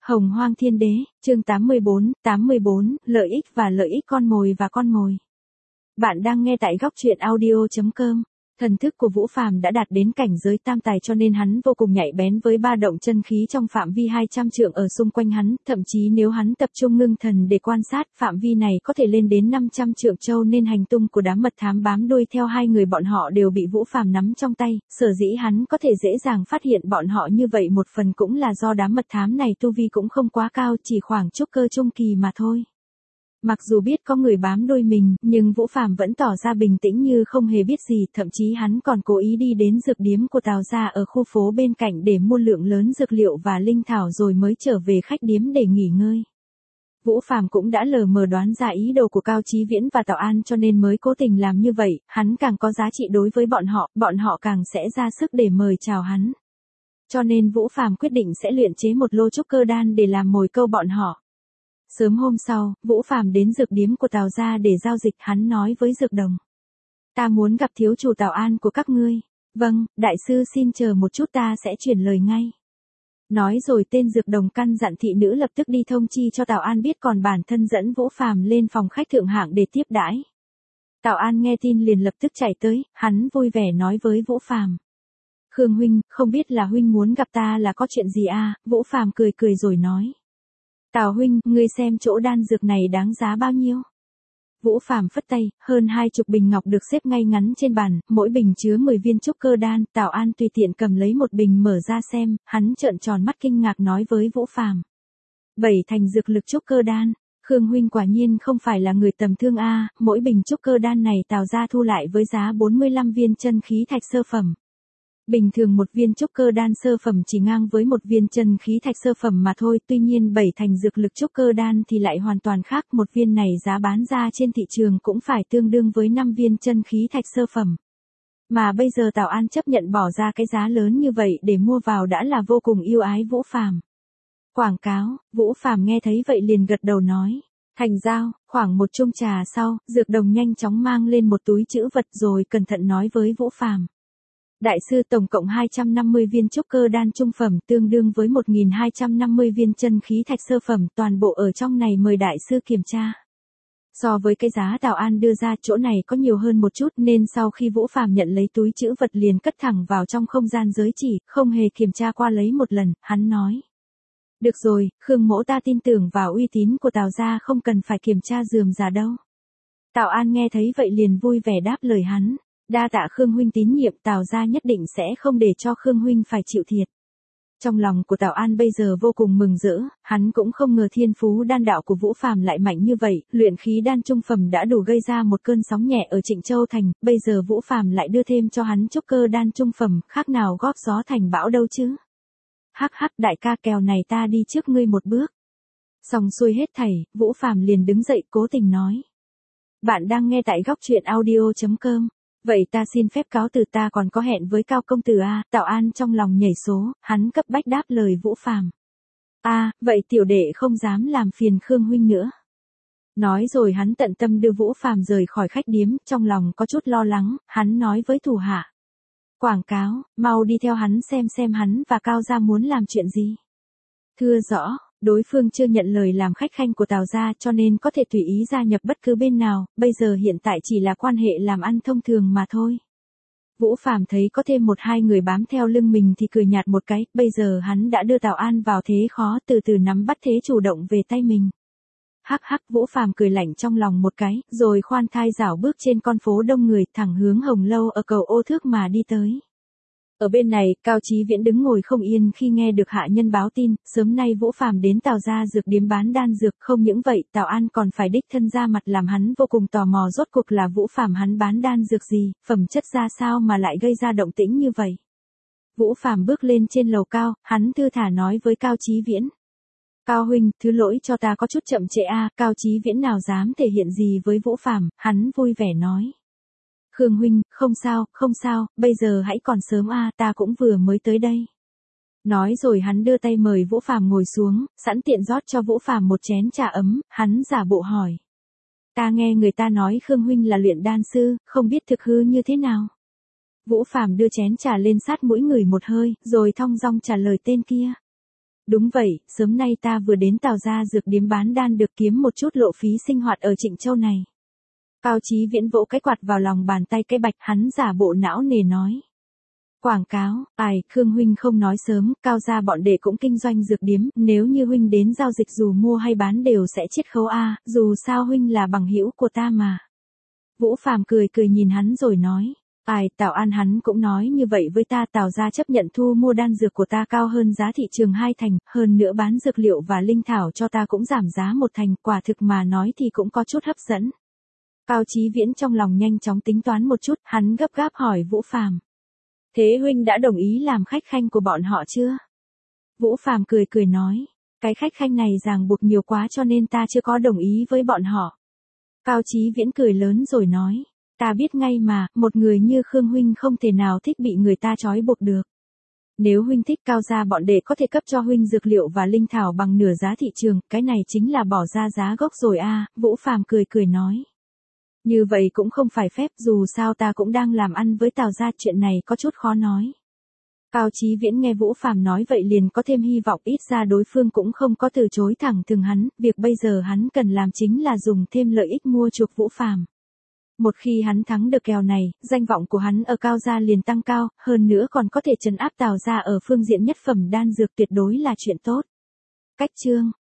Hồng Hoang Thiên Đế, chương 84, lợi ích và lợi ích con mồi và con mồi. Bạn đang nghe tại góc truyện audio.com. Thần thức của Vũ Phàm đã đạt đến cảnh giới tam tài cho nên hắn vô cùng nhạy bén với ba động chân khí trong phạm vi 200 trượng ở xung quanh hắn, thậm chí nếu hắn tập trung ngưng thần để quan sát, phạm vi này có thể lên đến 500 trượng châu nên hành tung của đám mật thám bám đuôi theo hai người bọn họ đều bị Vũ Phàm nắm trong tay, sở dĩ hắn có thể dễ dàng phát hiện bọn họ như vậy một phần cũng là do đám mật thám này tu vi cũng không quá cao, chỉ khoảng trúc cơ trung kỳ mà thôi. Mặc dù biết có người bám đuôi mình, nhưng Vũ Phàm vẫn tỏ ra bình tĩnh như không hề biết gì, thậm chí hắn còn cố ý đi đến dược điếm của Tào gia ở khu phố bên cạnh để mua lượng lớn dược liệu và linh thảo rồi mới trở về khách điếm để nghỉ ngơi. Vũ Phàm cũng đã lờ mờ đoán ra ý đồ của Cao Chí Viễn và Tào An cho nên mới cố tình làm như vậy, hắn càng có giá trị đối với bọn họ càng sẽ ra sức để mời chào hắn. Cho nên Vũ Phàm quyết định sẽ luyện chế một lô trúc cơ đan để làm mồi câu bọn họ. Sớm hôm sau, Vũ Phàm đến dược điếm của Tào gia để giao dịch, hắn nói với dược đồng. Ta muốn gặp thiếu chủ Tào An của các ngươi. Vâng, đại sư xin chờ một chút ta sẽ chuyển lời ngay. Nói rồi tên dược đồng căn dặn thị nữ lập tức đi thông chi cho Tào An biết còn bản thân dẫn Vũ Phàm lên phòng khách thượng hạng để tiếp đãi. Tào An nghe tin liền lập tức chạy tới, hắn vui vẻ nói với Vũ Phàm. Khương huynh, không biết là huynh muốn gặp ta là có chuyện gì à? Vũ Phàm cười cười rồi nói. Tào huynh, ngươi xem chỗ đan dược này đáng giá bao nhiêu? Vũ Phàm phất tay, hơn 20 bình ngọc được xếp ngay ngắn trên bàn, mỗi bình chứa 10 viên trúc cơ đan, Tào An tùy tiện cầm lấy một bình mở ra xem, hắn trợn tròn mắt kinh ngạc nói với Vũ Phàm. 7 thành dược lực trúc cơ đan, Khương huynh quả nhiên không phải là người tầm thường a, mỗi bình trúc cơ đan này Tào gia thu lại với giá 45 viên chân khí thạch sơ phẩm. Bình thường một viên trúc cơ đan sơ phẩm chỉ ngang với một viên chân khí thạch sơ phẩm mà thôi, tuy nhiên 7 thành dược lực trúc cơ đan thì lại hoàn toàn khác, một viên này giá bán ra trên thị trường cũng phải tương đương với 5 viên chân khí thạch sơ phẩm. Mà bây giờ Tào An chấp nhận bỏ ra cái giá lớn như vậy để mua vào đã là vô cùng yêu ái Vũ Phàm. Quảng cáo, Vũ Phàm nghe thấy vậy liền gật đầu nói. Thành giao, khoảng một chung trà sau, dược đồng nhanh chóng mang lên một túi trữ vật rồi cẩn thận nói với Vũ Phàm. Đại sư tổng cộng 250 viên trúc cơ đan trung phẩm tương đương với 1250 viên chân khí thạch sơ phẩm, toàn bộ ở trong này mời đại sư kiểm tra. So với cái giá Tào An đưa ra, chỗ này có nhiều hơn một chút nên sau khi Vũ Phàm nhận lấy túi trữ vật liền cất thẳng vào trong không gian giới chỉ, không hề kiểm tra qua lấy một lần, hắn nói. Được rồi, Khương mỗ ta tin tưởng vào uy tín của Tào gia, không cần phải kiểm tra rườm rà đâu. Tào An nghe thấy vậy liền vui vẻ đáp lời hắn. Đa tạ Khương huynh tín nhiệm, Tào gia nhất định sẽ không để cho Khương huynh phải chịu thiệt. Trong lòng của Tào An bây giờ vô cùng mừng rỡ, hắn cũng không ngờ thiên phú đan đạo của Vũ Phàm lại mạnh như vậy, luyện khí đan trung phẩm đã đủ gây ra một cơn sóng nhẹ ở Trịnh Châu thành, bây giờ Vũ Phàm lại đưa thêm cho hắn trúc cơ đan trung phẩm, khác nào góp gió thành bão đâu chứ. Hắc hắc, đại ca, kèo này ta đi trước ngươi một bước. Xong xuôi hết thảy, Vũ Phàm liền đứng dậy cố tình nói. Bạn đang nghe tại góc truyện audio.com. Vậy ta xin phép cáo từ, ta còn có hẹn với Cao công tử a. Tào An trong lòng nhảy số, hắn cấp bách đáp lời Vũ Phàm. Vậy tiểu đệ không dám làm phiền Khương huynh nữa. Nói rồi hắn tận tâm đưa Vũ Phàm rời khỏi khách điếm, trong lòng có chút lo lắng, hắn nói với thủ hạ. Quảng cáo, mau đi theo hắn xem hắn và Cao gia muốn làm chuyện gì. Thưa rõ. Đối phương chưa nhận lời làm khách khanh của Tào gia cho nên có thể tùy ý gia nhập bất cứ bên nào, bây giờ hiện tại chỉ là quan hệ làm ăn thông thường mà thôi. Vũ Phàm thấy có thêm một hai người bám theo lưng mình thì cười nhạt một cái, bây giờ hắn đã đưa Tào An vào thế khó, từ từ nắm bắt thế chủ động về tay mình. Hắc hắc, Vũ Phàm cười lạnh trong lòng một cái, rồi khoan thai rảo bước trên con phố đông người thẳng hướng Hồng Lâu ở cầu Ô Thước mà đi tới. Ở bên này, Cao Chí Viễn đứng ngồi không yên khi nghe được hạ nhân báo tin, sớm nay Vũ Phàm đến Tào gia dược điếm bán đan dược, không những vậy, Tào An còn phải đích thân ra mặt làm hắn vô cùng tò mò rốt cuộc là Vũ Phàm hắn bán đan dược gì, phẩm chất ra sao mà lại gây ra động tĩnh như vậy. Vũ Phàm bước lên trên lầu cao, hắn thư thả nói với Cao Chí Viễn. Cao huynh, thứ lỗi cho ta có chút chậm trễ a. Cao Chí Viễn nào dám thể hiện gì với Vũ Phàm, hắn vui vẻ nói. Khương huynh, không sao, bây giờ hãy còn sớm ta cũng vừa mới tới đây. Nói rồi hắn đưa tay mời Vũ Phàm ngồi xuống, sẵn tiện rót cho Vũ Phàm một chén trà ấm, hắn giả bộ hỏi. Ta nghe người ta nói Khương huynh là luyện đan sư, không biết thực hư như thế nào. Vũ Phàm đưa chén trà lên sát mũi người một hơi, rồi thong dong trả lời tên kia. Đúng vậy, sớm nay ta vừa đến Tào gia dược điếm bán đan được kiếm một chút lộ phí sinh hoạt ở Trịnh Châu này. Cao Chí Viễn vỗ cái quạt vào lòng bàn tay cái bạch, hắn giả bộ não nề nói. Quảng cáo, Khương huynh không nói sớm, Cao gia bọn đệ cũng kinh doanh dược điếm, nếu như huynh đến giao dịch dù mua hay bán đều sẽ chiết khấu a, dù sao huynh là bằng hữu của ta mà. Vũ Phàm cười cười nhìn hắn rồi nói. Tào An hắn cũng nói như vậy với ta, Tào gia chấp nhận thu mua đan dược của ta cao hơn giá thị trường 2 thành, hơn nữa bán dược liệu và linh thảo cho ta cũng giảm giá 1 thành, quả thực mà nói thì cũng có chút hấp dẫn. Cao Chí Viễn trong lòng nhanh chóng tính toán một chút, hắn gấp gáp hỏi Vũ Phàm. Thế huynh đã đồng ý làm khách khanh của bọn họ chưa? Vũ Phàm cười cười nói. Cái khách khanh này ràng buộc nhiều quá cho nên ta chưa có đồng ý với bọn họ. Cao Chí Viễn cười lớn rồi nói. Ta biết ngay mà, một người như Khương huynh không thể nào thích bị người ta trói buộc được. Nếu huynh thích, Cao gia bọn đệ có thể cấp cho huynh dược liệu và linh thảo bằng nửa giá thị trường, cái này chính là bỏ ra giá gốc rồi a. Vũ Phàm cười cười nói. Như vậy cũng không phải phép, dù sao ta cũng đang làm ăn với Tào gia, chuyện này có chút khó nói. Cao Chí Viễn nghe Vũ Phàm nói vậy liền có thêm hy vọng, ít ra đối phương cũng không có từ chối thẳng thừng hắn, việc bây giờ hắn cần làm chính là dùng thêm lợi ích mua chuộc Vũ Phàm. Một khi hắn thắng được kèo này, danh vọng của hắn ở Cao gia liền tăng cao, hơn nữa còn có thể trấn áp Tào gia ở phương diện nhất phẩm đan dược, tuyệt đối là chuyện tốt. Cách chương